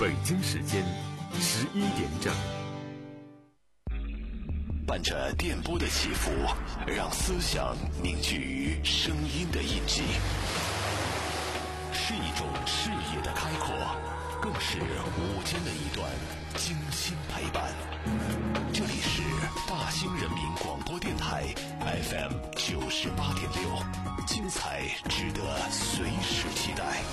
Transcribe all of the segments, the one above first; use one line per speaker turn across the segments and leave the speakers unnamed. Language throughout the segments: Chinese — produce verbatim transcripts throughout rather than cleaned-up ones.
北京时间十一点整。
伴着电波的起伏，让思想凝聚于声音的印记，是一种视野的开阔，更是午间的一段精心陪伴。这里是大兴人民广播电台 F M 九十八点六，精彩值得随时期待。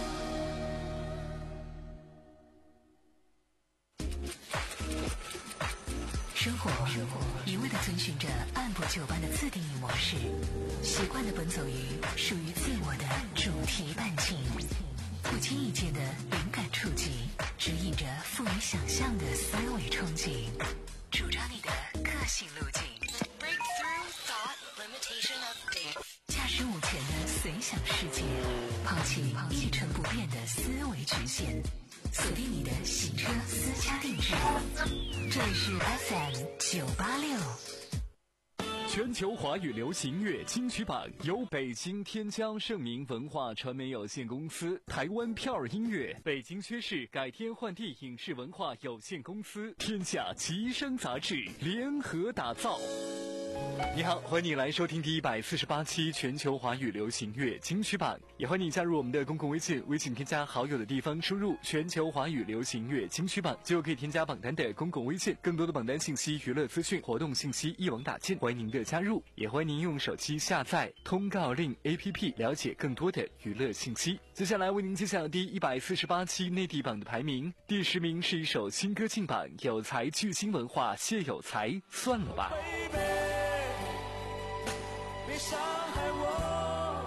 生活一味地遵循着按部就班的自定义模式，习惯地奔走于属于自我的主题伴境，不经意间的灵感触及，指引着富于想象的思维憧憬，主张你的个性路径。驾驶午前的随想世界，抛弃一成不变的思维局限，锁定你的行车私家定制。这里是 F M 九八六。
全球华语流行音乐金曲榜由北京天江盛明文化传媒有限公司、台湾票儿音乐、北京薛氏改天换地影视文化有限公司、天下奇声杂志联合打造。你好，欢迎你来收听第一百四十八期全球华语流行乐金曲榜，也欢迎你加入我们的公共微信，微信添加好友的地方输入全球华语流行乐金曲榜，就可以添加榜单的公共微信，更多的榜单信息、娱乐资讯、活动信息一网打尽，欢迎您的加入，也欢迎您用手机下载通告令 A P P 了解更多的娱乐信息。接下来为您揭晓第一百四十八期内地榜的排名，第十名是一首新歌进榜，有才巨星文化谢有才，算了吧。
别伤害我，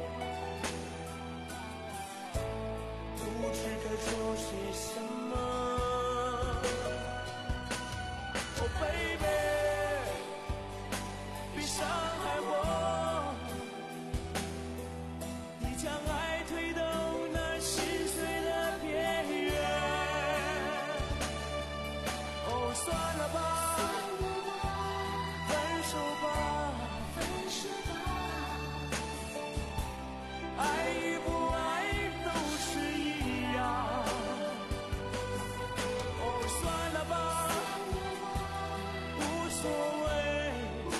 不知该说些什么。Oh baby， 别伤害我，你将爱推到那心碎的边缘。哦，算了吧，分手吧。爱与不爱都是一样，哦，算了吧，无所谓，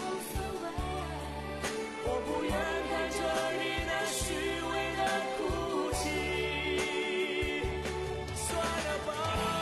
我不愿看着你那虚伪的哭泣，算了吧。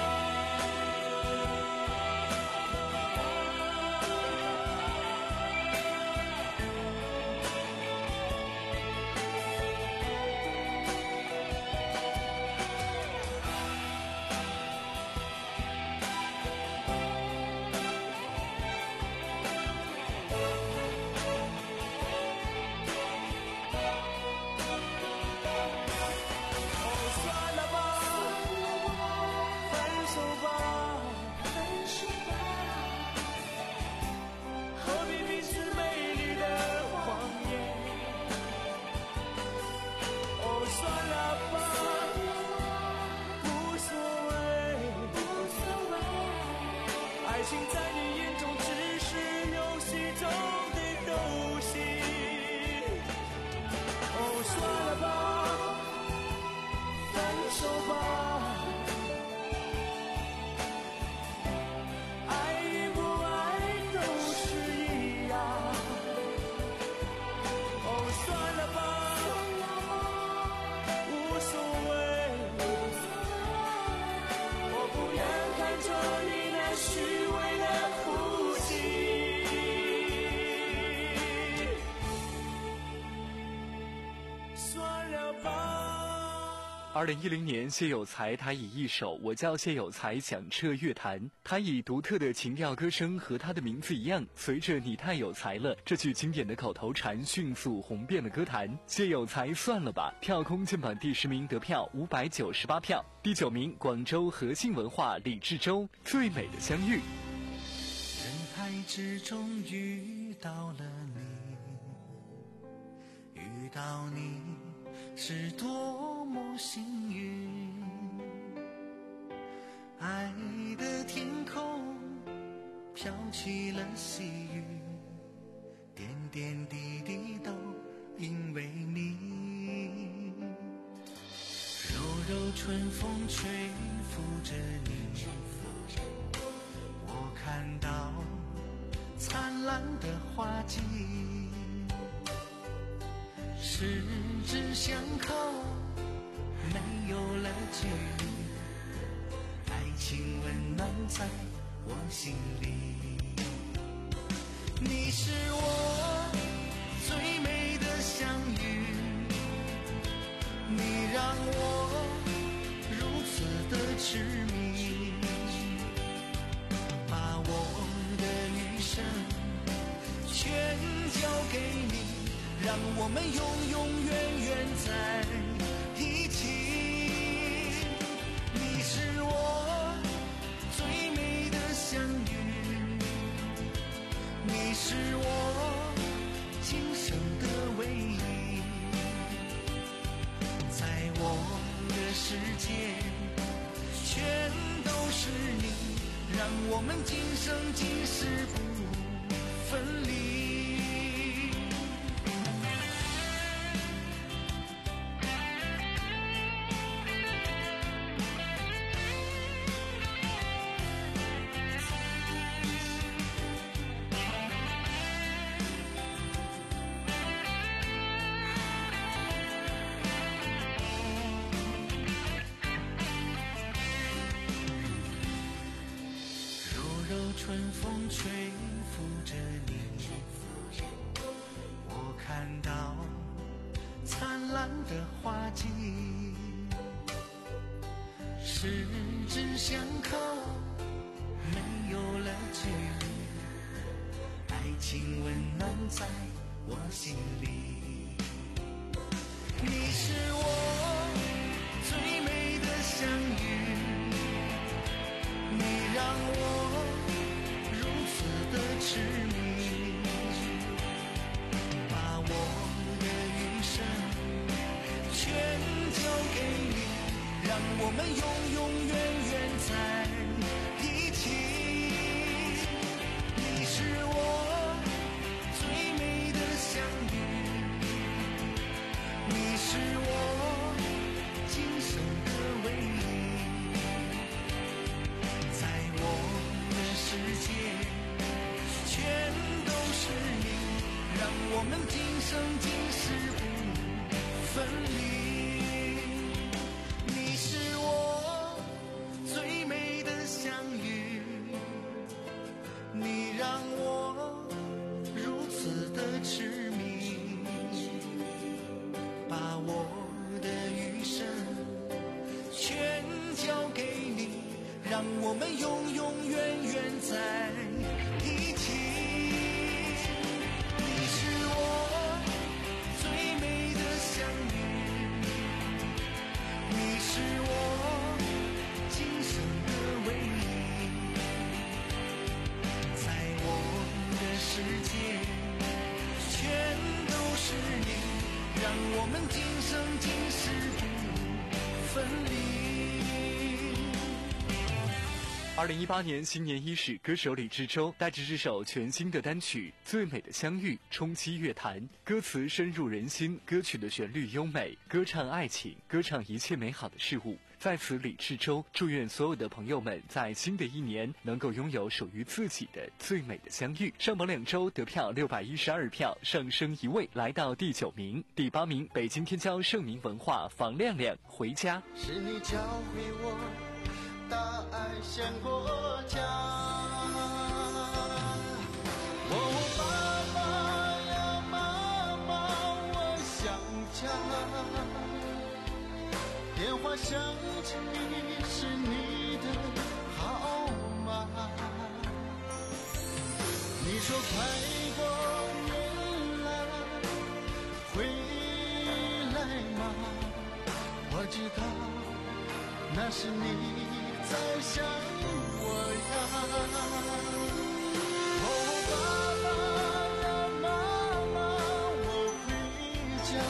爱情在你眼中只是游戏中的游戏，哦，算了吧，分手吧，爱与不爱都是一样，哦，算了吧，无所谓，我不愿看着你那虚伪的哭泣，算了吧。
二零一零年，谢有才他以一首《我叫谢有才》响彻乐坛。他以独特的情调歌声和他的名字一样，随着你太有才了这句经典的口头禅迅速红遍了歌坛。谢有才算了吧，跳空进榜第十名，得票五百九十八票。第九名，广州和信文化李志洲，最美的相遇。
人海之中遇到了你，遇到你是多么幸运，爱的天空飘起了细雨，点点滴滴都因为你。柔柔春风吹拂的花季，十指相扣，没有了距离，爱情温暖在我心里。你是我最美的相遇，你让我如此的痴迷，把我的余生全交给你，让我们永永远远在一起。你是我最美的相遇，你是我今生的唯一，在我的世界全都是你，让我们今生今世不分离。春风吹拂着你，我看到灿烂的花季，十指相扣，没有了距离，爱情温暖在我心里。你是我最美的相遇，你让我的痴迷，把我的余生全交给你，让我们永永远远在一起。你是我最美的相遇，你是我今生的唯一，在我的世界全都是你，让我们今生今世不分离。你是我最美的相遇，你让我如此的痴迷，把我的余生全交给你，让我们永永远远在一起。世界全都是你，让我们今生今世不分离。
二零一八年新年伊始，歌手李志洲带着这首全新的单曲《最美的相遇》冲击乐坛，歌词深入人心，歌曲的旋律优美，歌唱爱情，歌唱一切美好的事物。在此，李志洲祝愿所有的朋友们在新的一年能够拥有属于自己的最美的相遇。上榜两周得票六百一十二票，上升一位，来到第九名。第八名，北京天骄盛名文化房亮亮《回家》。
是你教会我大爱先过家，哦，爸爸呀妈妈，我想家，电话响起是你的号码，你说快过年了回来吗？我知道那是你在想我呀。哦，爸爸呀妈妈，我回家，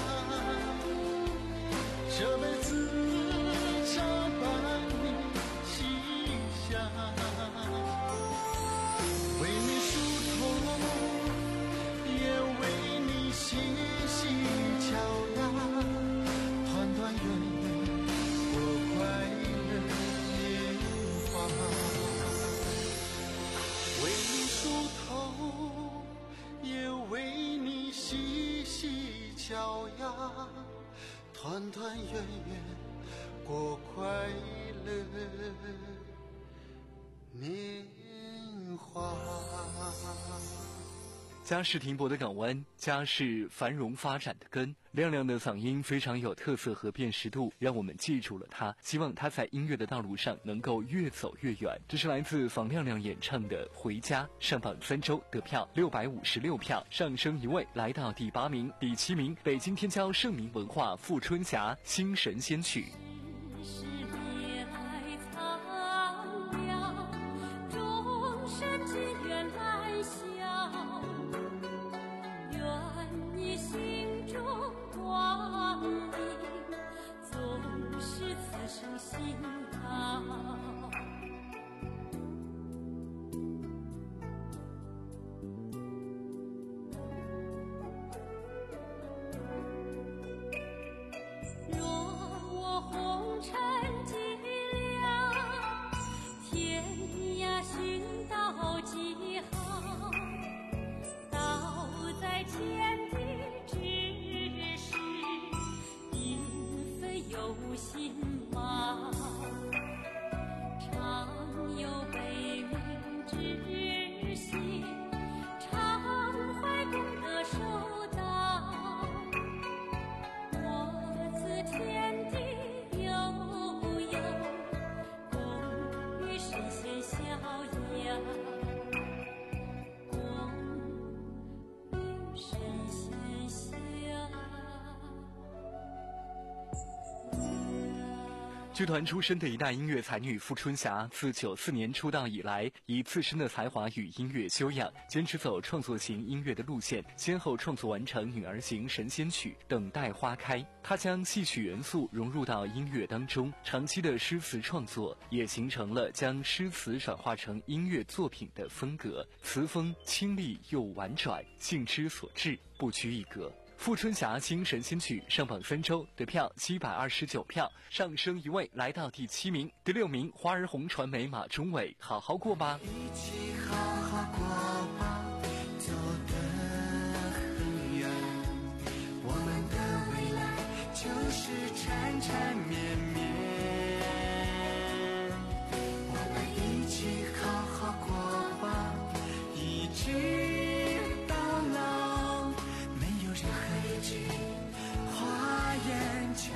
这辈子常伴你膝下，为你梳头，也为你细细敲打，团团圆圆过快乐年华，为你梳头， 也为你嬉戏巧呀，团团圆圆过快乐年华。
家是停泊的港湾，家是繁荣发展的根。亮亮的嗓音非常有特色和辨识度，让我们记住了他。希望他在音乐的道路上能够越走越远。这是来自房亮亮演唱的《回家》，上榜三周得票六百五十六票，上升一位来到第八名。第七名，北京天骄盛名文化《富春霞》新神仙曲。
生心高，若我红尘寂寥，天涯寻到几行，道在天地之时，并非有心常有悲悯之心，常怀功德受道。我自天地悠悠，共与神仙逍遥，共与神仙逍遥。
剧团出身的一代音乐才女傅春霞，自九四年出道以来，以自身的才华与音乐修养，坚持走创作型音乐的路线，先后创作完成《女儿行》《神仙曲》《等待花开》。她将戏曲元素融入到音乐当中，长期的诗词创作也形成了将诗词转化成音乐作品的风格，词风清丽又婉转，性之所至，不拘一格。富春霞新神仙曲上榜三周得票七百二十九票，上升一位来到第七名。第六名，花儿红传媒马中伟，好好过吧。
一起好好过吧，走得很远，我们的未来就是缠缠绵绵，我们一起好好过吧，一直到老，没有任何一句花言巧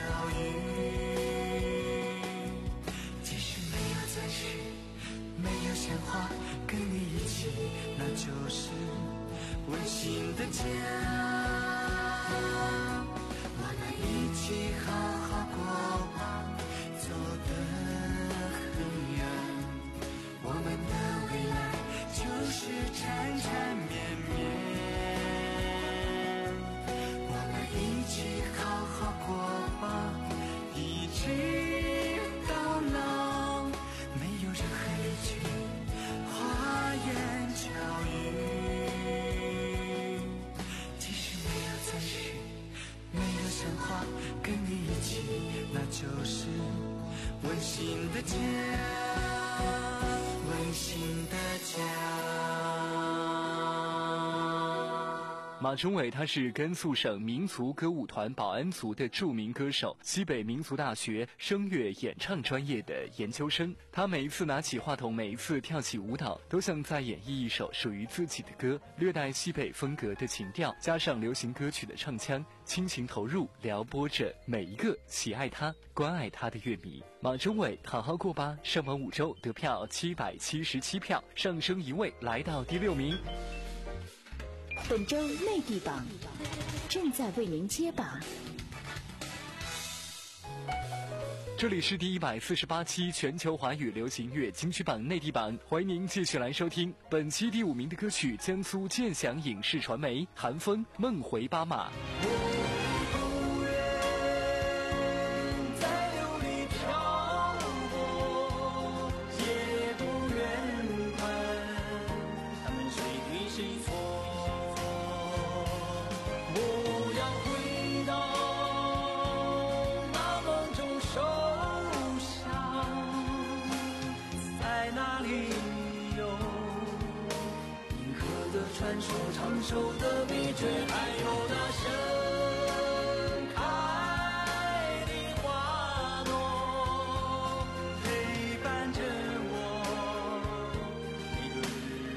语，即使没有钻石，没有鲜花，跟你一起，那就是温馨的家。我们一起好好过吧，走得很远，我们的未来就是缠缠绵绵，我们一起好好过吧，一直到老，没有任何一句花言巧语，即使没有钻石，没有鲜花，跟你一起，那就是温馨的家，温馨的家。
马中伟他是甘肃省民族歌舞团保安族的著名歌手，西北民族大学声乐演唱专业的研究生。他每一次拿起话筒，每一次跳起舞蹈，都像在演绎一首属于自己的歌，略带西北风格的情调，加上流行歌曲的唱腔，倾情投入，撩拨着每一个喜爱他、关爱他的乐迷。马中伟好好过吧上榜五周得票七百七十七票，上升一位来到第六名。
本周内地榜正在为您揭榜。
这里是第一百四十八期全球华语流行乐金曲榜内地榜，欢迎您继续来收听本期第五名的歌曲，江苏建祥影视传媒韩风《梦回巴马》。
在哪里有银河的船传说长寿的秘诀，还有那盛开的花朵，陪伴着我一个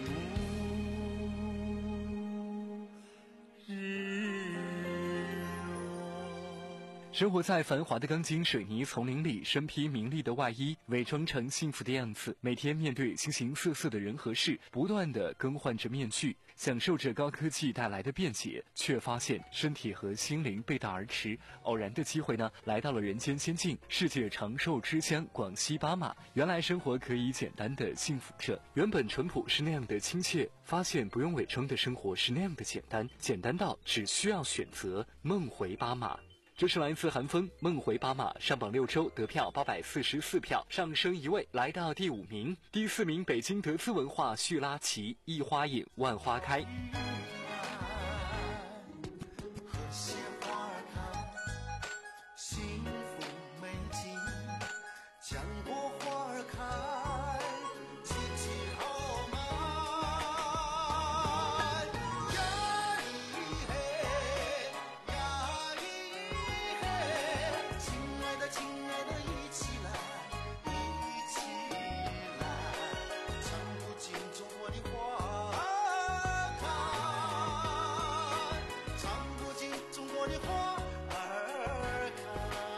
日暮日落。
生活在繁华的钢筋水泥丛林里，身披名利的外衣，伪装成幸福的样子，每天面对形形色色的人和事，不断地更换着面具，享受着高科技带来的便捷，却发现身体和心灵背道而驰。偶然的机会呢，来到了人间仙境，世界长寿之乡广西巴马。原来生活可以简单的幸福着，原本淳朴是那样的亲切，发现不用伪装的生活是那样的简单，简单到只需要选择梦回巴马。这是来自韩风梦回巴马，上榜六周得票八百四十四票，上升一位来到第五名。第四名北京德资文化叙拉奇一花引万花开。
和谐花儿开，幸福美景，江波花儿开，季季好满。呀咿嘿，呀咿嘿，亲爱的亲爱的一起来，一起来，唱不尽中国的花儿开，唱不尽中国的花儿开。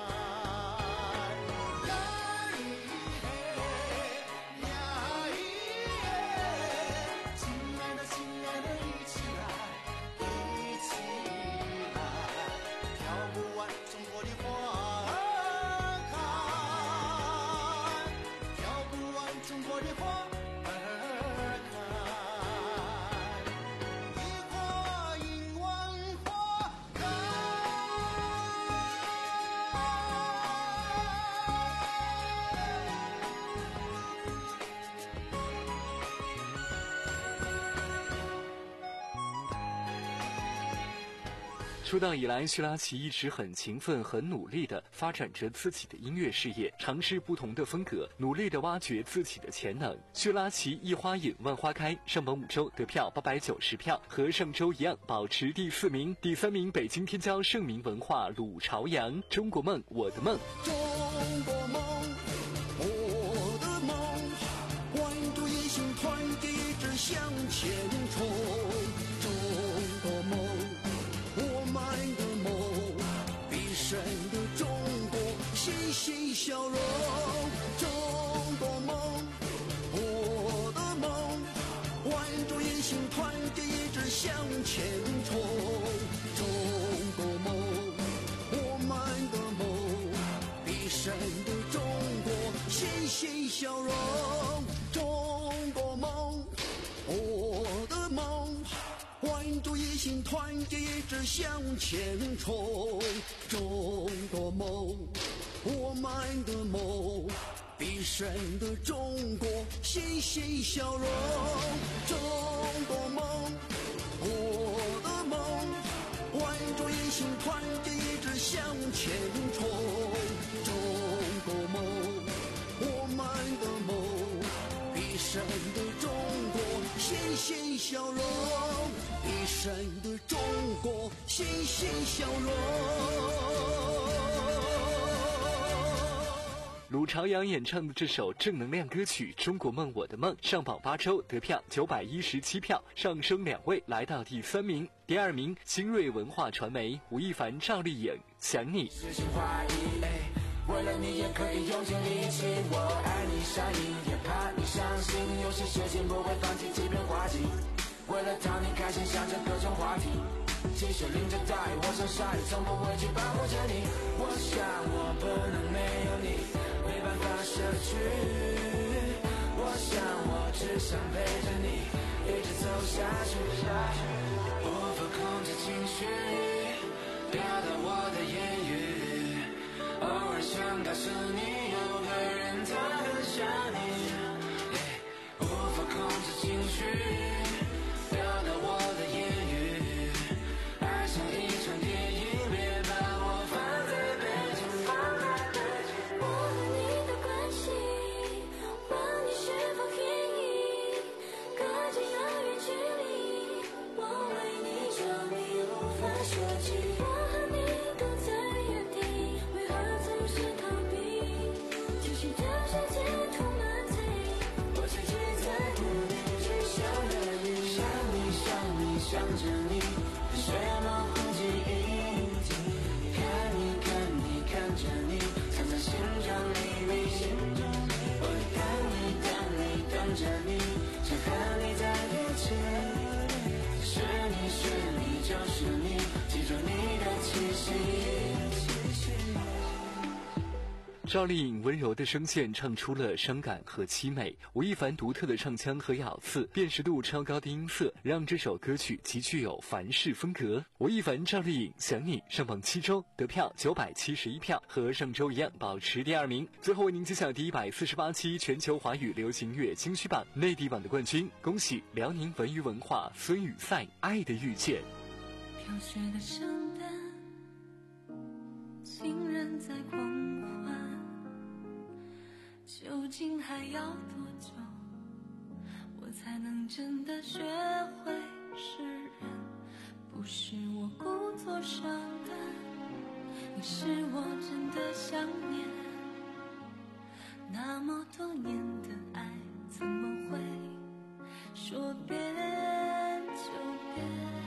呀咿嘿，呀咿嘿，亲爱的亲爱的一起来，一起来，跳不完中国的花儿开，跳不完中国的花儿开，一花引万花开。
出道以来，叙拉奇一直很勤奋、很努力地发展着自己的音乐事业，尝试不同的风格，努力地挖掘自己的潜能。叙拉奇一花引万花开上榜五周得票八百九十票，和上周一样保持第四名。第三名北京天骄盛名文化鲁朝阳中国梦我的梦。
中国梦，我的梦，关注野心，团结一致向前冲。中国梦，我们的梦，必胜的中国，欣欣向荣。中国梦，我的梦，关注野心，团结一致向前冲。中国梦，我们的梦，必胜的中国，欣欣向荣。中国梦，我的梦，关注野心，团结一致向前冲。中国梦，我们的梦，必胜的中国，欣欣向荣。中国梦，我的梦，关注野心，团结一致向前冲。中国梦，我们的梦，必胜的中国，欣欣向荣。必胜的中国，欣欣向荣。
鲁朝阳演唱的这首正能量歌曲《中国梦我的梦》上榜八周得票九百一十七票，上升两位来到第三名。第二名新锐文化传媒吴亦凡赵丽颖想你。
实行怀疑，为了你也可以用尽力气，我爱你善意，也怕你相信，有些事情不会放弃，即便滑稽。为了讨你开心，想着各种话题，其实淋着大雨，我像鲨鱼，从不会去保护着你。我想我不能没有你，没办法舍去。我想我只想陪着你，一直走下去。无法控制情绪，表达我的言语，偶尔想告诉你，有个人他很想你。无法控制情绪，表达我的言语，爱像一场电影，别把我放在背景，放在背景。
我和你的关系，问你是否愿意，隔着遥远距离，
着你的血模糊记忆，看你看你看着你藏在心中秘密，我等你等你等着你，想和你在一起，是你是你就是你，记住你的气息。
赵丽颖温柔的声线唱出了伤感和凄美，吴亦凡独特的唱腔和咬字，辨识度超高的音色，让这首歌曲极具有凡式风格。吴亦凡、赵丽颖想你上榜七周，得票九百七十一票，和上周一样保持第二名。最后为您揭晓第一百四十八期全球华语流行乐金曲榜内地榜的冠军，恭喜辽宁文娱文化孙雨赛《爱的遇见》。
飘雪的圣诞，情人在狂欢，究竟还要多久，我才能真的学会释然？不是我故作伤感，你是我真的想念。那么多年的爱，怎么会说变就变？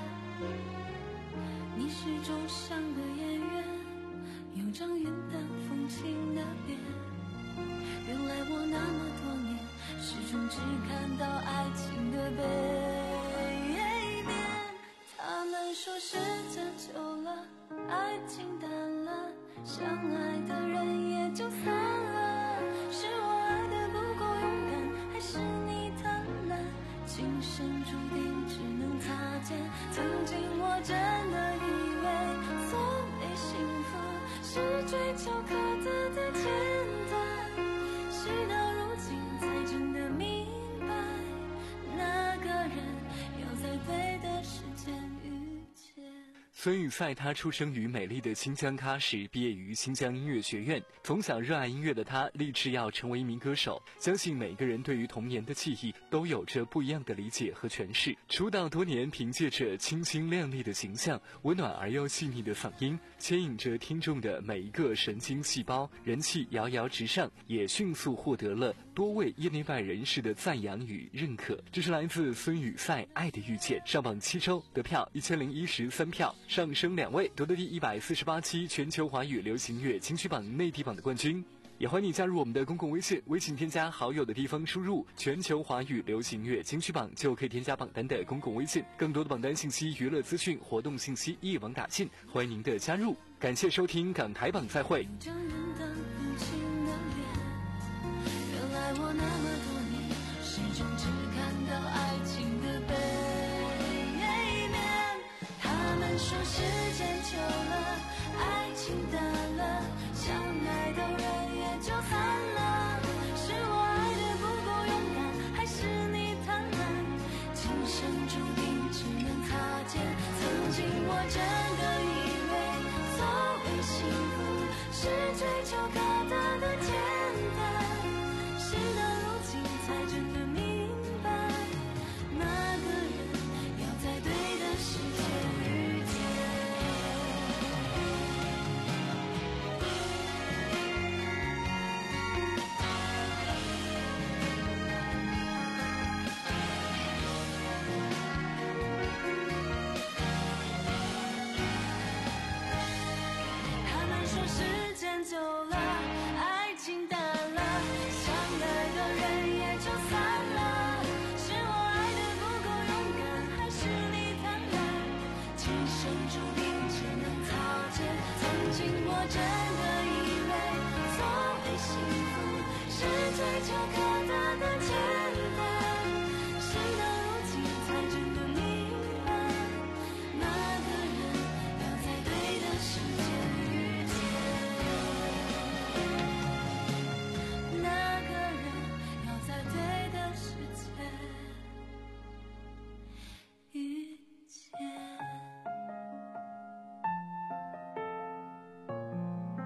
你是钟上的演员，有张云淡风轻的脸。原来我那么多年，始终只看到爱情的背面。他们说时间久了，爱情淡了，相爱的人也就散了。是我爱的不够勇敢，还是你贪婪？今生注定只能擦肩。曾经我真的以为，所谓幸福是追求各自的简单。事到如今才真的明白，那个人要在对的时间遇见。
孙雨赛他出生于美丽的新疆喀什，毕业于新疆音乐学院。从小热爱音乐的他，立志要成为一名歌手。相信每个人对于童年的记忆都有着不一样的理解和诠释。出道多年，凭借着清新亮丽的形象、温暖而又细腻的嗓音，牵引着听众的每一个神经细胞，人气遥遥直上，也迅速获得了多位业内外人士的赞扬与认可。这是来自孙雨赛《爱的遇见》，上榜七周，得票一千零一十三票，上升两位，夺得第一百四十八期全球华语流行乐金曲榜内地榜的冠军。也欢迎你加入我们的公共微信，微信添加好友的地方输入全球华语流行乐金曲榜，就可以添加榜单的公共微信。更多的榜单信息、娱乐资讯、活动信息一网打尽，欢迎您的加入。感谢收听港台榜，再会。
原来我那么多年，始终只看到爱情的背面。他们说时间久了，爱情淡了，相爱的人也就散了。是我爱的不够勇敢，还是你贪婪？今生注定只能擦肩。曾经我真的以为，所谓幸福是追求各自的简单。事到如今才真的明白，那个人要在对的时间遇见。他们说时间久了，爱情淡了，相爱的人也就散了。是我爱的不够勇敢，还是你贪婪？今生注定只能擦肩。曾经我真的以为，所谓幸福是追求各自的简单。事到如今才真的明白，那个人要在对的时间遇见。那个人要在对的时间遇见。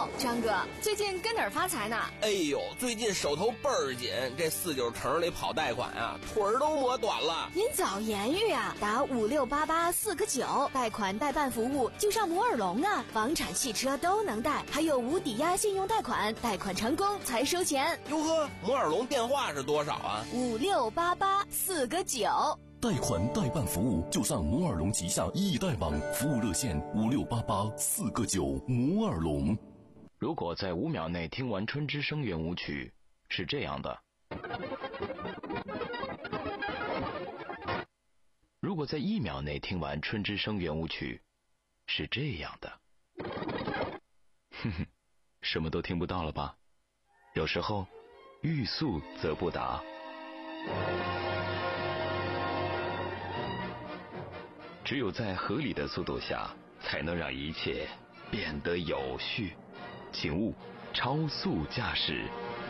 哟，张哥，最近跟哪儿发财呢？
哎呦，最近手头倍儿紧，这四九城里跑贷款啊，腿儿都磨短了。
您早言语啊，打五六八八四个九，贷款代办服务就上摩尔龙啊，房产、汽车都能贷，还有无抵押信用贷款，贷款成功才收钱。
哟呵，摩尔龙电话是多少啊？
五六八八四个九。
贷款代办服务就上摩尔龙旗下易贷网，服务热线五六八八四个九。摩尔龙。
如果在五秒内听完春之声圆舞曲，是这样的；如果在一秒内听完春之声圆舞曲，是这样的。哼哼，什么都听不到了吧？有时候，欲速则不达。只有在合理的速度下，才能让一切变得有序。请勿超速驾驶。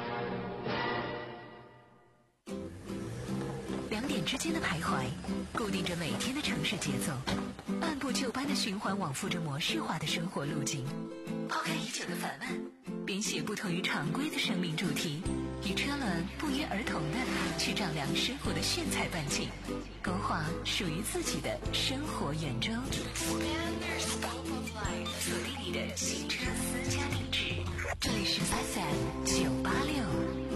两点之间的徘徊，固定着每天的城市节奏，按部就班的循环往复着模式化的生活路径。抛开已久的烦闷，编写不同于常规的生命主题，与车轮不约而同的去丈量生活的炫彩半径，勾画属于自己的生活圆周。锁定你的新车私家定制，这里是 F M 九八六。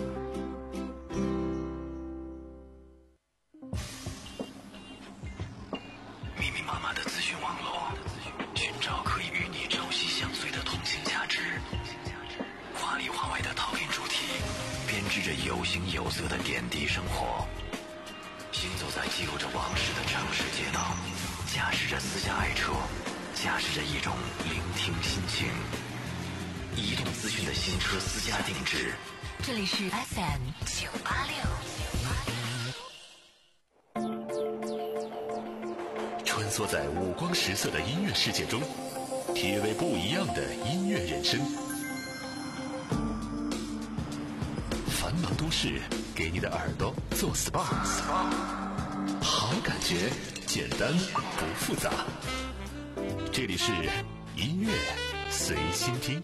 密密麻麻的资讯网络，寻找可以与你朝夕相随的同性价值。华里华外的讨论主题，编织着有形有色的点滴生活。行走在记录着往事的城市街道，驾驶着私家爱车，驾驶着一种聆听心情。移动资讯的新车私家定制，
这里是 F M 九八六。
穿梭在五光十色的音乐世界中，体味不一样的音乐人生。繁忙都市给你的耳朵做 S P A， 好感觉，简单不复杂。这里是音乐随心听。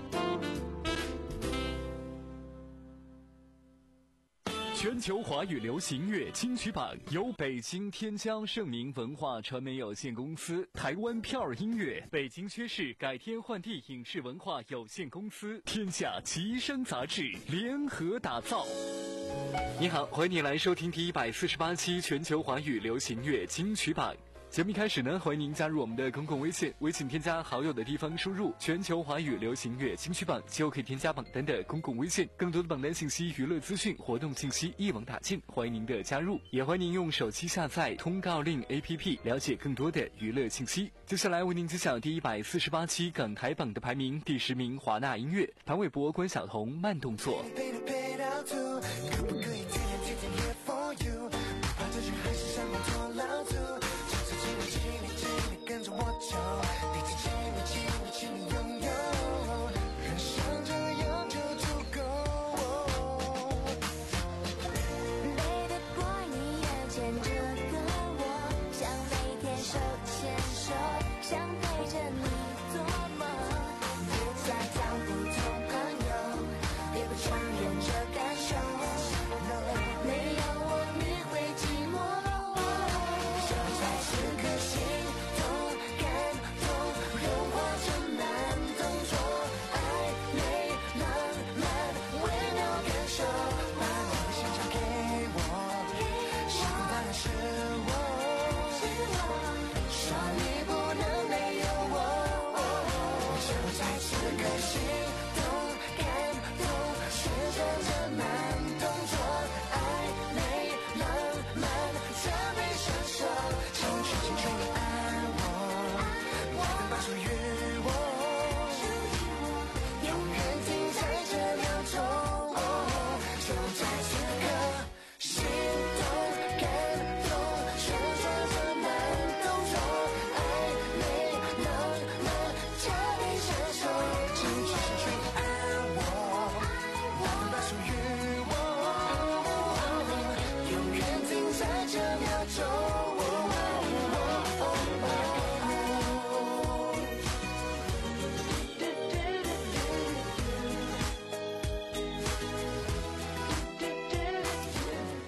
全球华语流行乐金曲榜由北京天江盛明文化传媒有限公司、台湾票儿音乐、北京薛氏改天换地影视文化有限公司、天下奇声杂志联合打造。你好，欢迎你来收听第一百四十八期全球华语流行乐金曲榜。节目一开始呢，欢迎您加入我们的公共微信，微信添加好友的地方输入全球华语流行乐金曲榜，就可以添加榜单的公共微信，更多的榜单信息、娱乐资讯、活动信息一网打尽，欢迎您的加入，也欢迎您用手机下载通告令 A P P 了解更多的娱乐信息。接下来为您揭晓第一百四十八期港台榜的排名，第十名华纳音乐，潘玮柏、关晓彤慢动作。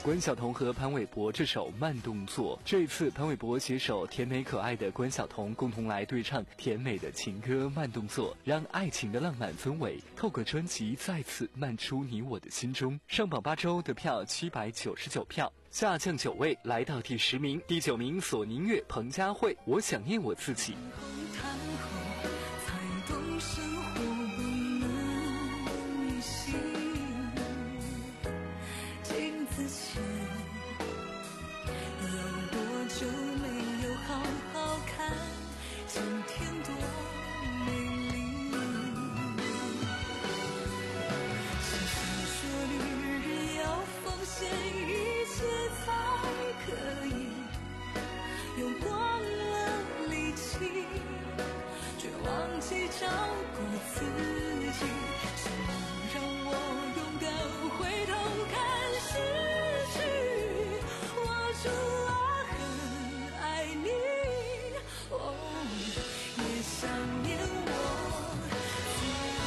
关晓彤和潘玮柏这首慢动作。这次潘玮柏携手甜美可爱的关晓彤，共同来对唱甜美的情歌《慢动作》，让爱情的浪漫氛围透过专辑再次漫出你我的心中。上榜八周得票七百九十九票，下降九位来到第十名。第九名索尼乐彭佳慧，我想念我自己。
照顾自己，什么让我勇敢回头看失去？我主啊，很爱你，哦，也想念我自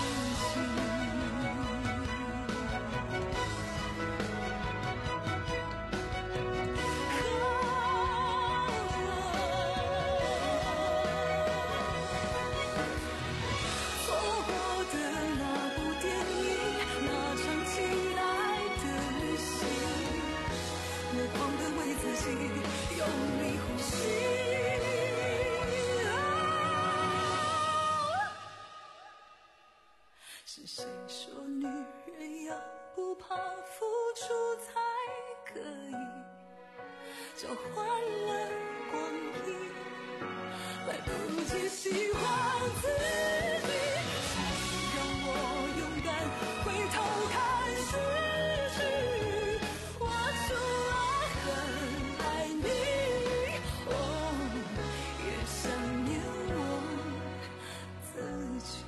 是谁说女人要不怕付出才可以交换了光阴，来不及喜欢自己，让我勇敢回头看失去，我主啊，很爱你，哦，也想念我自己。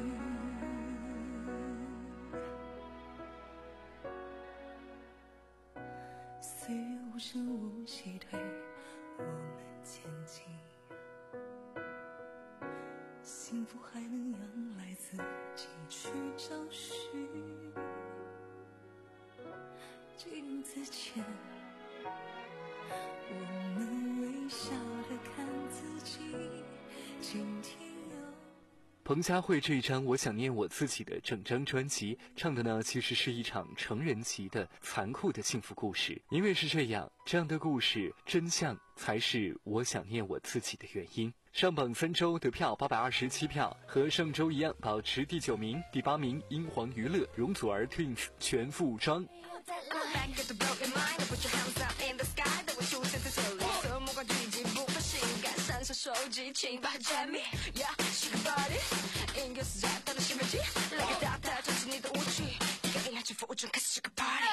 岁月无声无息推我们前进，幸福还能仰赖自己去找寻。镜子前，我们微笑地看自己，今天有
彭佳慧这一张我想念我自己的整张专辑，唱的呢其实是一场成人级的残酷的幸福故事。因为是这样，这样的故事真相才是我想念我自己的原因。上榜三周得票八百二十七票，和上周一样保持第九名。第八名英皇娱乐容祖儿 Twins 全副武装。
手机请把甜蜜 Yeah shake body 音乐是在他的心飞机来个大大就是你的武器一个音乐全副武装开始这个 party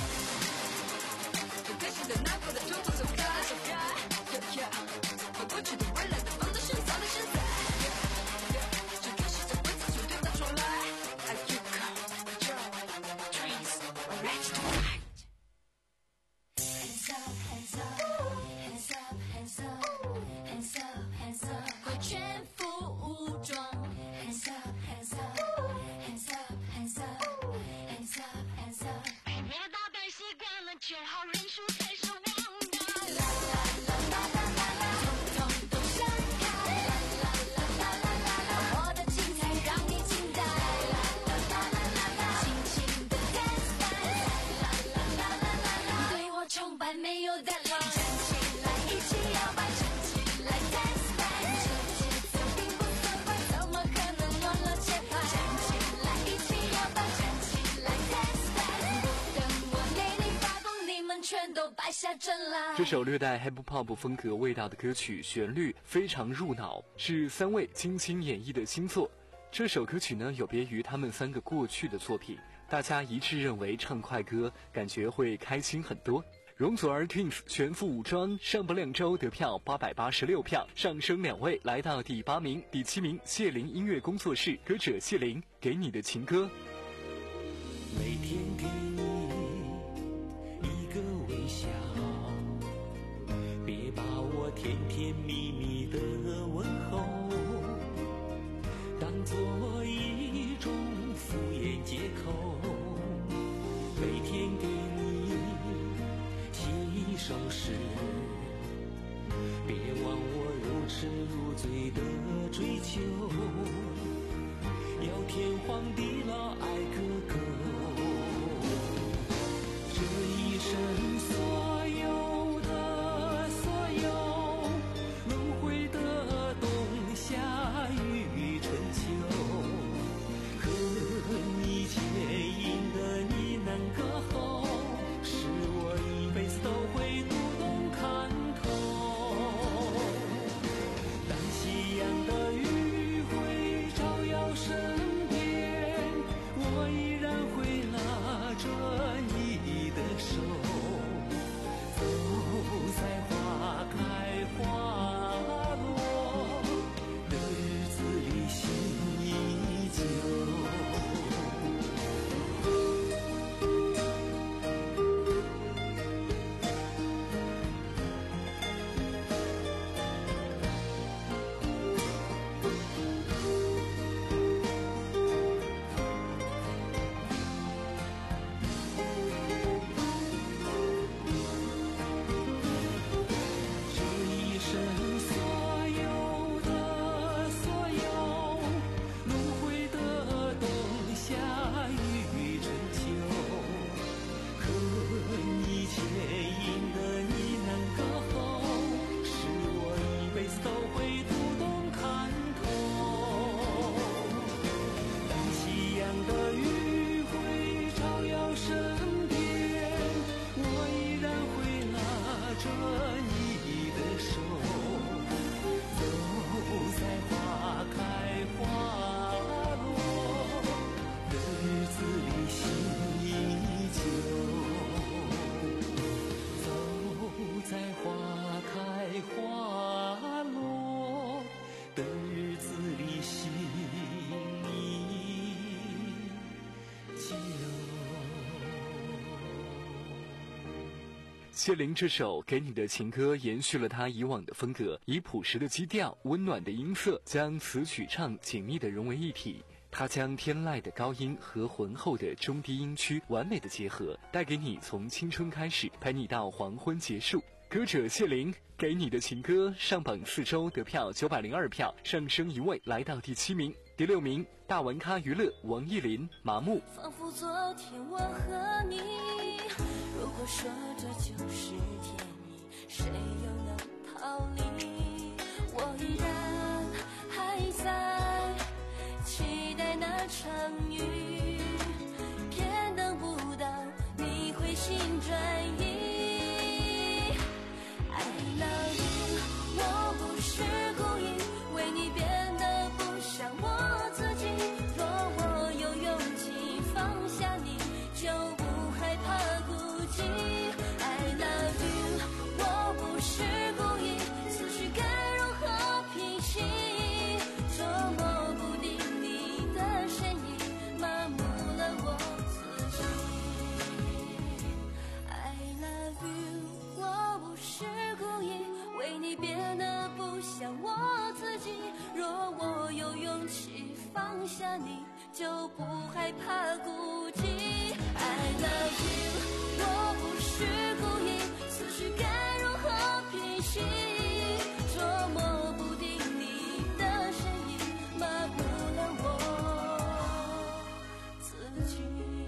最新的难过的痛痛从高手 Yeah yeah 过去的未来的放在现在的现在 Yeah 最开始的规则绝对的重来 Are you cold Joe Dreams are ready to fight Hands up hands up Hands up hands up Hands up, hands up， 会全副武装。Hands up, hands up, hands up, hands up, hands up, hands up。每道对习惯了就好，认输才是王道。啦啦啦啦啦啦啦，统统都闪开。啦啦啦啦啦啦啦，我的精彩让你惊呆。啦啦啦啦啦啦，尽情的 dance dance。啦啦啦啦啦啦，对我崇拜没有 deadline。站起来，一起摇摆。
这首略带 hip hop 风格味道的歌曲，旋律非常入脑，是三位精心演绎的新作。这首歌曲呢，有别于他们三个过去的作品，大家一致认为唱快歌感觉会开心很多。容祖儿 Twins 全副武装上榜两周得票八百八十六票，上升两位来到第八名。第七名谢玲音乐工作室，歌者谢玲，给你的情歌。
每天给你一个微笑，别把我甜甜蜜蜜的问候当作一种敷衍借口。每天给你
首诗。别忘我如痴如醉的追求，要天荒地老爱个够。这一生所有的所有，轮回的冬夏与春秋，可你牵引的呢喃歌喉，是我一辈子都会读懂看透。当夕阳的余晖照耀身边，我依然会拉着你的手，走在花开花落的日子里，心依旧。
谢玲这首《给你的情歌》延续了她以往的风格，以朴实的基调、温暖的音色，将词曲唱紧密地融为一体。她将天籁的高音和浑厚的中低音区完美的结合，带给你从青春开始，陪你到黄昏结束。歌者谢玲《给你的情歌》上榜四周得票九百零二票，上升一位来到第七名。第六名，大玩咖娱乐王艺林《麻木》。
仿佛昨天我和你，如果说这就是天意，谁又能逃离？我依然还在期待那场雨，偏等不到你回心转意。I love you， 我不是故意为你变得不像我自己，若我有勇气放下你，就不害怕孤寂。I love you， 我不是故意，思绪该如何平息？捉摸不定你的身影，麻木了我自己。I love you， 我不是故意为你变得不像我自己，若我有勇气放下你，就不害怕孤寂。I love you， 我不是故意，思绪该如何平息？捉摸不定你的身影，麻木了我自己。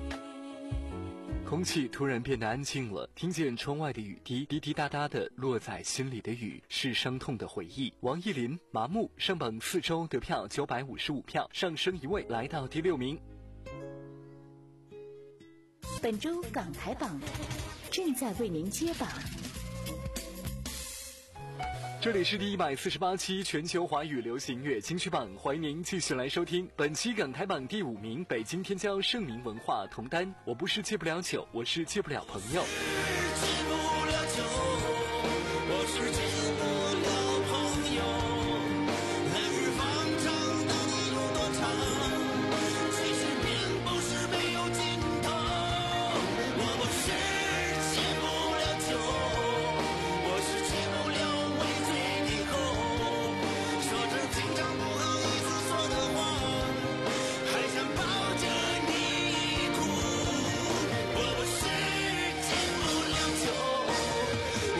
空气突然变得安静了，听见窗外的雨滴滴滴答答的落在心里的雨，是伤痛的回忆。王艺林《麻木》上榜四周得票九百五十五票，上升一位来到第六名。
本周港台榜正在为您揭榜。
这里是第一百四十八期全球华语流行乐金曲榜，欢迎您继续来收听。本期港台榜第五名，北京天骄盛名文化同单，我不是戒不了酒，我是戒不了朋友。
戒不了酒，我是戒不了朋友。来日方长，到底有多长？其实并不是没有尽头。我不是戒不了酒，我是戒不了畏罪以后，说着平常不好意思说的话，还想抱着你哭。我不是戒不了酒，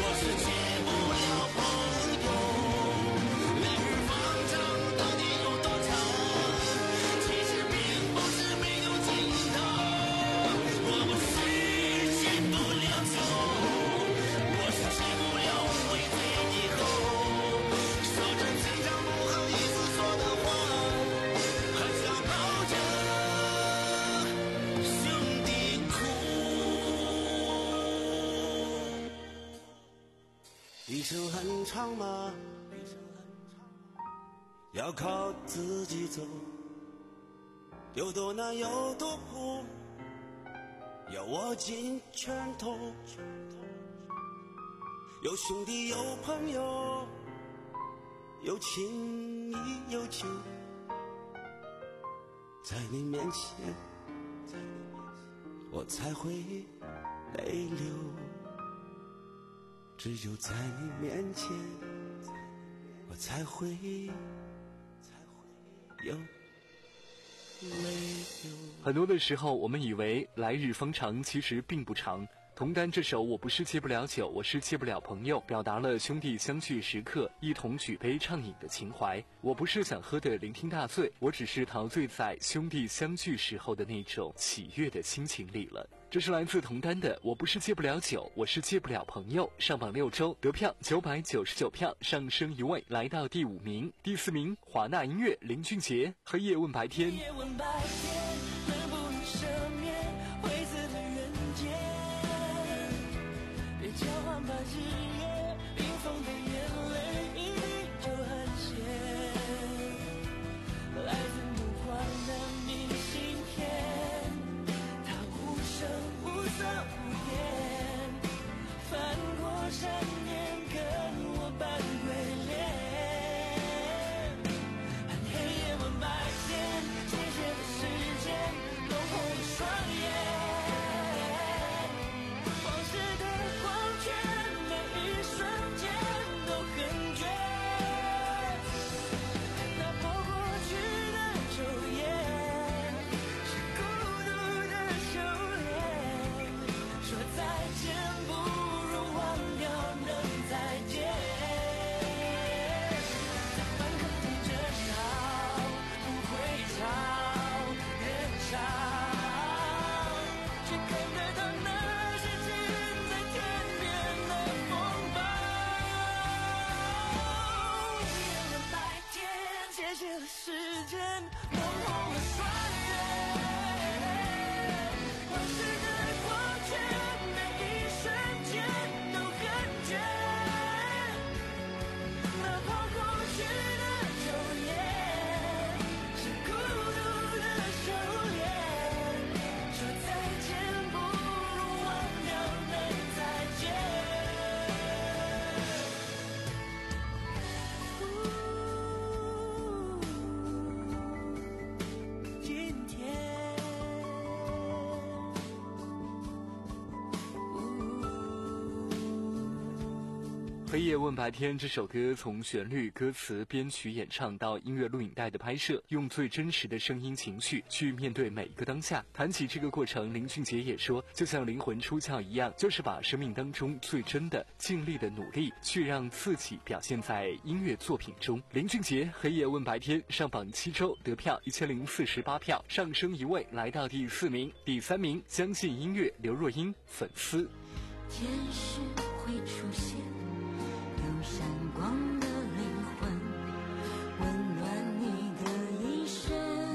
一生很长吗？要靠自己走，有多难有多苦，要握紧拳头。有兄弟有朋友，有情亦有情，在你面前我才会泪流，只有在你面前我才会有泪流。
很多的时候我们以为来日方长，其实并不长。同甘这首我不是戒不了酒，我是戒不了朋友，表达了兄弟相聚时刻一同举杯畅饮的情怀。我不是想喝的酩酊大醉，我只是陶醉在兄弟相聚时候的那种喜悦的心情里了。这是来自同甘的我不是戒不了酒，我是戒不了朋友，上榜六周，得票九百九十九票，上升一位来到第五名。第四名华纳音乐林俊杰黑夜问白天。
夜问白天能不能赦免灰色的人间，别交换把日夜冰封的眼泪一滴就很咸，来自目光的明信片，它无声无色无言，翻过山岩跟我扮鬼脸。黑夜问白天，谢谢的时间弄红了双眼，往事的光圈每一瞬间都很绝，那跑过去的抽烟是孤独的修炼，说再见不如忘掉能再见，在半空中争吵不会吵人潮，却看得到那些近在天边的风暴。夜问白天，谢谢了时间弄红了双眼，往事的光圈每一瞬间都很绝，那跑过去的抽烟是孤独的修炼，说再见不如忘掉能再见。今天
黑夜问白天这首歌从旋律、歌词、编曲、演唱到音乐录影带的拍摄，用最真实的声音情绪去面对每一个当下。谈起这个过程，林俊杰也说，就像灵魂出窍一样，就是把生命当中最真的、尽力的努力，去让自己表现在音乐作品中。林俊杰黑夜问白天上榜七周，得票一千零四十八票，上升一位来到第四名。第三名相信音乐刘若英粉丝。
天使会出现，有闪光的灵魂，温暖你的一生。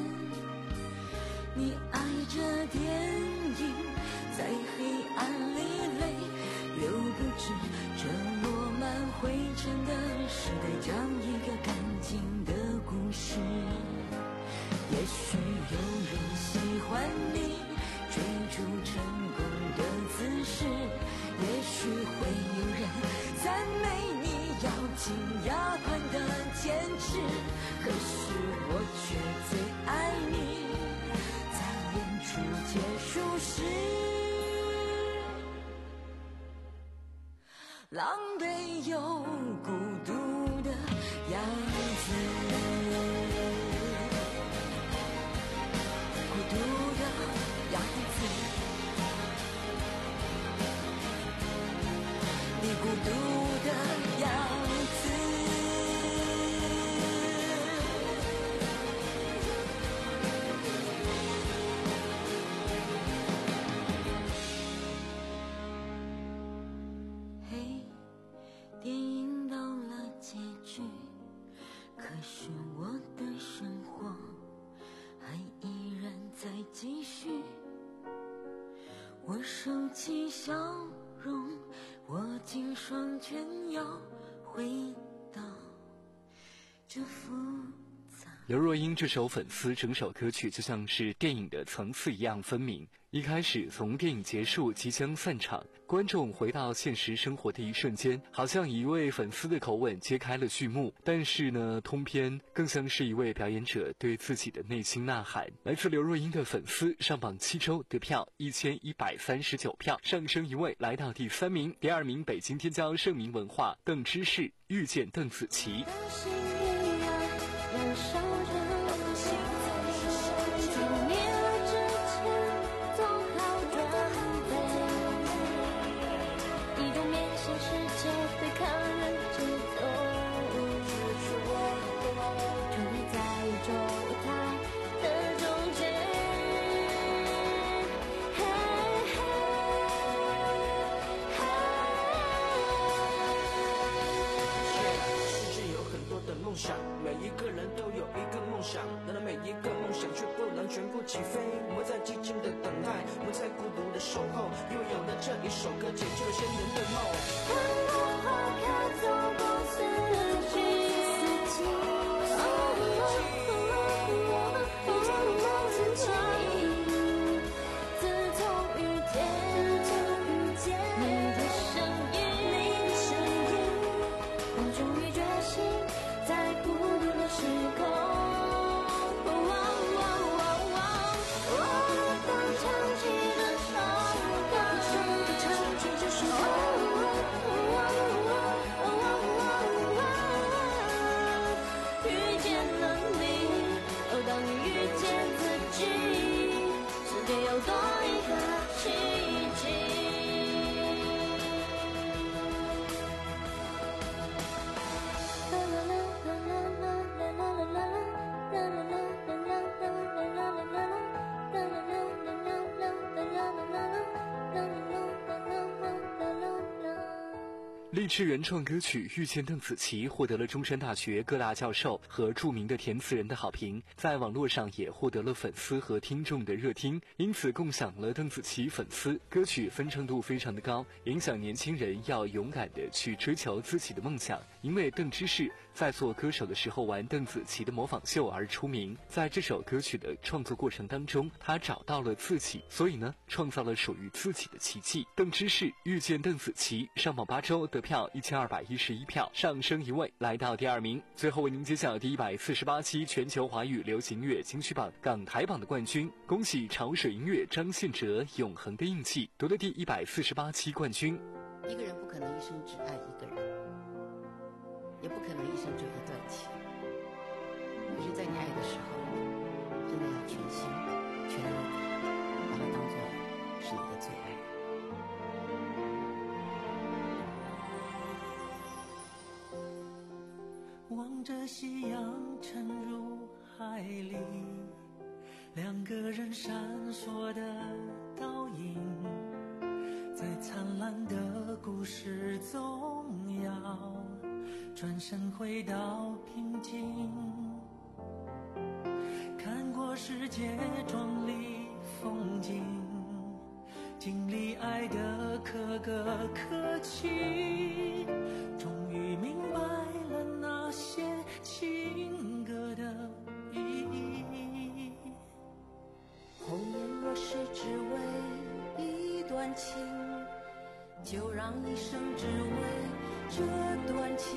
你爱着电影，在黑暗里泪流不止，这落满灰尘的时代，讲一个干净的故事。也许有人喜欢你追逐成功的姿势，也许会有人赞美你咬紧牙关的坚持，可是我却最爱你在演出结束时狼狈又孤独的样子，孤独的样子，你孤独的样子。嘿，电影到了结局，可是我的生活还依然在继续。我收起笑容， 握紧双拳又回到这复杂。
刘若英这首《粉丝》整首歌曲就像是电影的层次一样分明。一开始从电影结束即将散场，观众回到现实生活的一瞬间，好像一位粉丝的口吻揭开了序幕。但是呢，通篇更像是一位表演者对自己的内心呐喊。来自刘若英的《粉丝》上榜七周，得票一千一百三十九票，上升一位来到第三名。第二名北京天骄盛名文化邓芝士遇见邓紫棋。
每一个人都有一个梦想，然而每一个梦想却不能全部起飞。我们在寂静的等待，我们在孤独的守候，因为有了这一首歌，解救了先人的梦。
看落花开，走过四季，四季，哦哦哦，遇见了自己。自从遇见，自从遇见你的声音，你的声音，我终于觉醒。在孤独的时空，哦哦哦哦哦，当唱起这首歌，当唱起这首歌，哦哦哦哦哦哦，遇见了你，哦，当你遇见自己，世界又多一个奇迹。
励志原创歌曲《遇见邓紫棋》获得了中山大学各大教授和著名的填词人的好评，在网络上也获得了粉丝和听众的热听，因此共享了邓紫棋粉丝。歌曲分唱度非常的高，影响年轻人要勇敢的去追求自己的梦想。因为邓芝士在做歌手的时候玩邓紫棋的模仿秀而出名，在这首歌曲的创作过程当中，他找到了自己，所以呢，创造了属于自己的奇迹。邓芝士遇见邓紫棋上榜八周，得票一千二百一十一票，上升一位来到第二名。最后为您揭晓第一百四十八期全球华语流行乐金曲榜港台榜的冠军，恭喜潮水音乐张信哲永恒的印记夺得第一百四十八期冠军。
一个人不可能一生只爱一个人，也不可能一生只会断情，可是在你爱的时候，真的要全心全意把它当作是你的最爱。
望着夕阳沉入海里，两个人闪烁的倒影，在灿烂的故事总要转身回到平静。看过世界壮丽风景，经历爱的可歌可泣，终于明白了那些情歌的意义。
红颜若是只为一段情，就让一生只为这段情。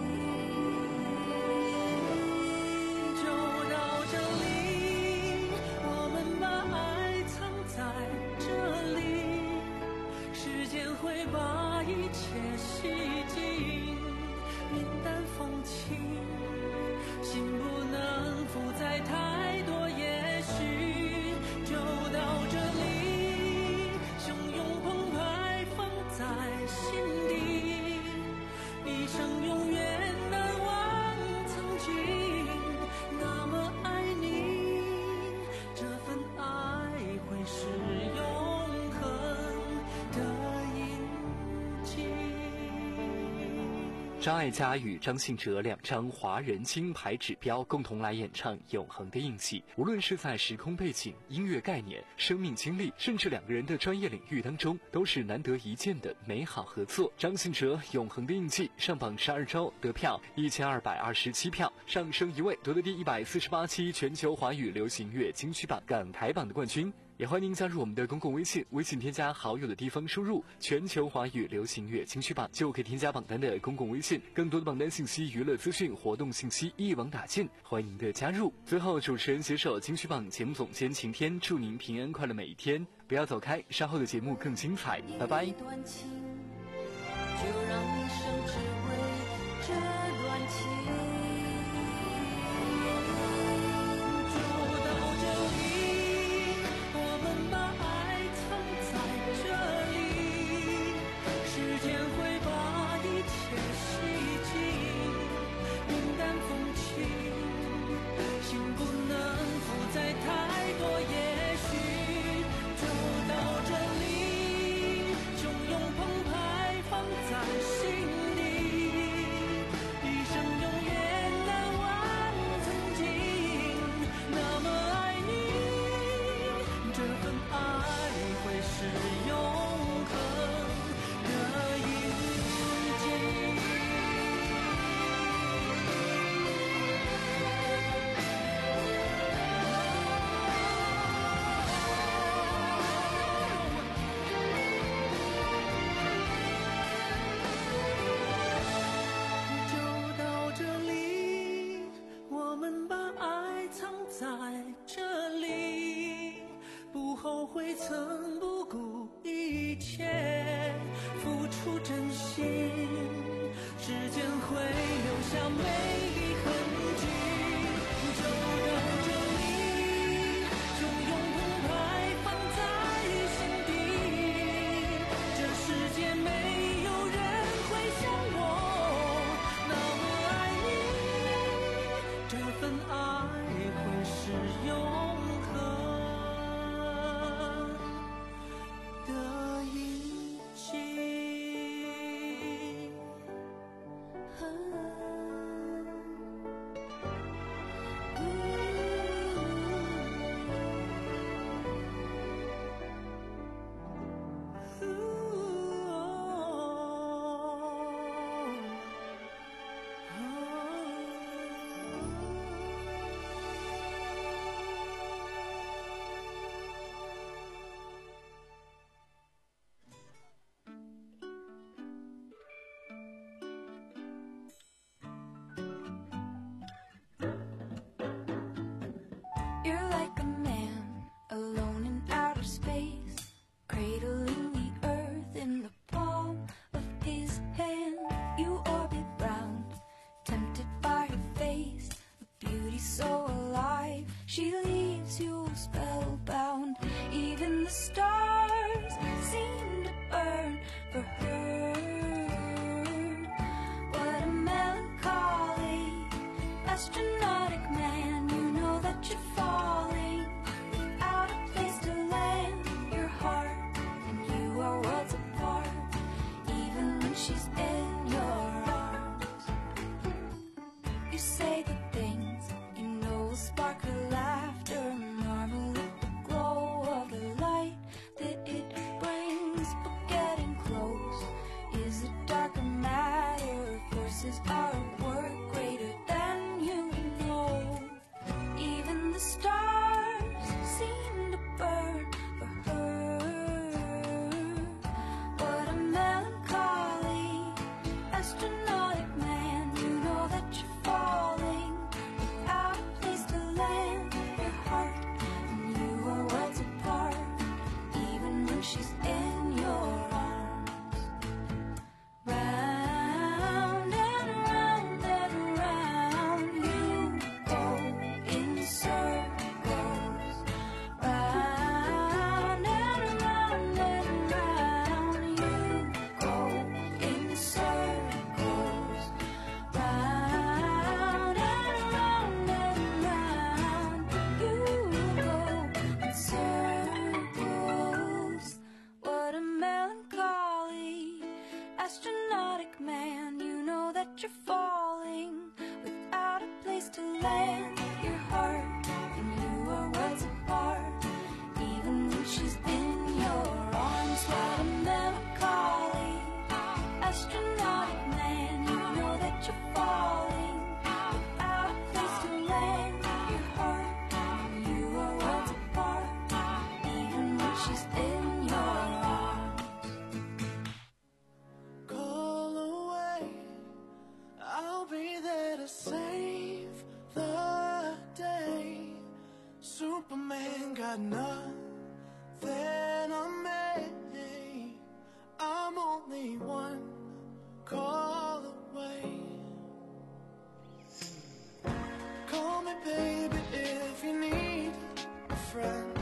就到这里，我们把爱藏在这里，时间会把一切洗净，云淡风轻，心不能负载太多也许。就到这里，汹涌澎湃放在心底，一生永远难忘曾经那么爱你，这份爱会是永恒的印记。
张艾嘉与张信哲两张华人金牌指标共同来演唱《永恒的印记》，无论是在时空背景、音乐概念、生命经历，甚至两个人的专业领域当中，都是难得一见的美好合作。张信哲《永恒的印记》上榜十二周，得票一千二百二十七票，上升一位，夺得第一百四十八期全球华语流行乐金曲榜港台榜的冠军。也欢迎您加入我们的公共微信，微信添加好友的地方输入全球华语流行乐金曲榜，就可以添加榜单的公共微信，更多的榜单信息、娱乐资讯、活动信息一网打尽，欢迎您的加入。最后，主持人携手金曲榜节目总监晴天，祝您平安快乐每一天，不要走开，稍后的节目更精彩，拜拜。
就让一生只为这段情。
后悔曾不顾一切付出真心，时间会留下美丽痕迹。走到这里，汹涌澎湃放在心底，这世界没有人会像我那么爱你，这份爱会是永恒的印记。
You're like a man alone in outer space, cradling the earth in the palm of his hand. You orbit round, tempted by her face, a beauty so alive, she leaves you spellbound. Even the stars seem to burn for her. What a melancholy astronautic man, you know that you're falling without a place to land your heart, and you are worlds apart, even when she's in your arms. You say the things you know will spark her laughter, marvel at the glow of the light that it brings, but getting close is a darker matter. Forces are at work greater than you know. Even the stars seem to burn for her. What a melancholy astronautic man, you know that you're falling without a place to land your heart, and you are worlds apart, even when she's in your arms. Round and round and round you go in circles. Round and round and round you go in circles. Round and round and round you go in circles. What you're falling without a place to land your heart, and you are worlds apart. Even when she's in your arms, what a melancholy astronautic man. You know that you're falling without a place to land your heart, and you are worlds apart. Even when she's in your arms.
Call away, I'll be there to save the day. Superman got nothing on me. I'm only one call away. Call me baby if you need a friend.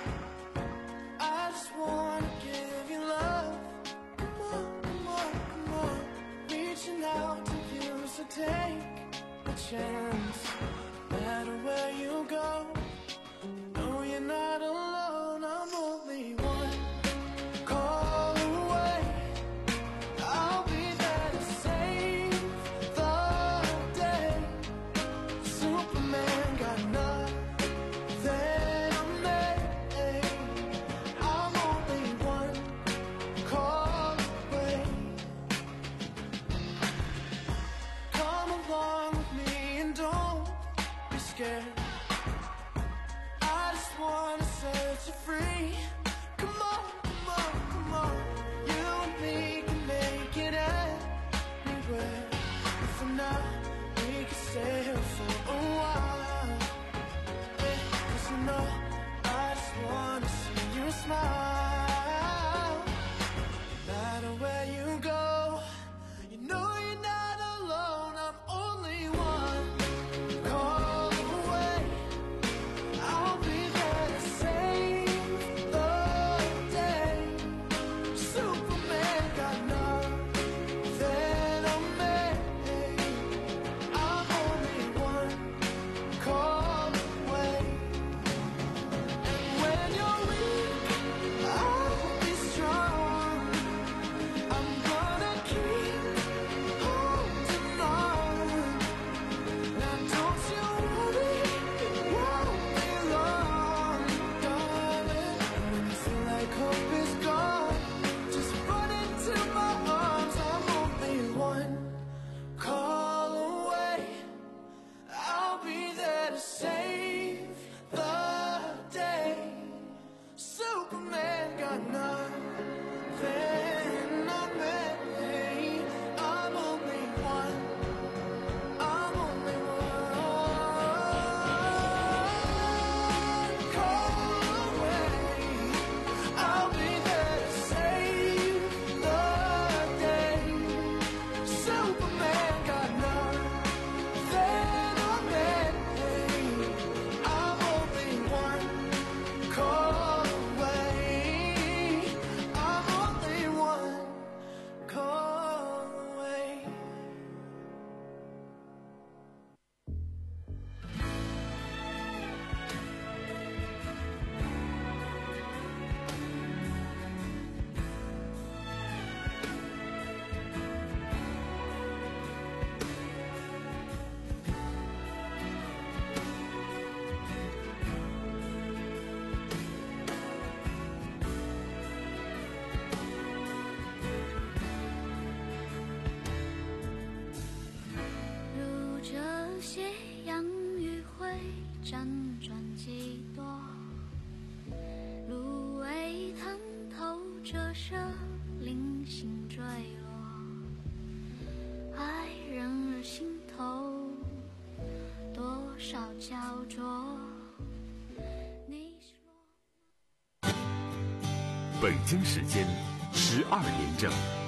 I just wanna give you love. Come on, come on, come on. Reaching out to you, so take a chance. No matter where you go, no, you're not alone. I'm only one call away. I'll be there to save the day. Superman got nothing on me. I'm only one call away. Come along with me and don't be scared. I just wanna set you free. Come on, come on, come on. You and me can make it anywhere. But for now, we can sail for a while. Yeah, 'cause you know, I just wanna see you smile. No matter where you go, you know you're not alone. I'm only one call away. I'll be there to save the day. Superman got nothing on me. I'm only one call away. And when you're weak, I'll be strong. I'm gonna keep holding on. Now don't you worry, it won't be long, darling. When you feel like hope is gone, just run into my arms. I'm only one call away. I'll be there to save the day. Superman got nothing on me. I'm only one. I'm only one call away. I'll be there to save the day. Superman got nothing on me. I'm only one call away. I'm only one call away.
如这些洋芋会辗转几多，芦苇滩头折射零星坠落，爱人儿心头多少焦灼。你是
北京时间十二点整。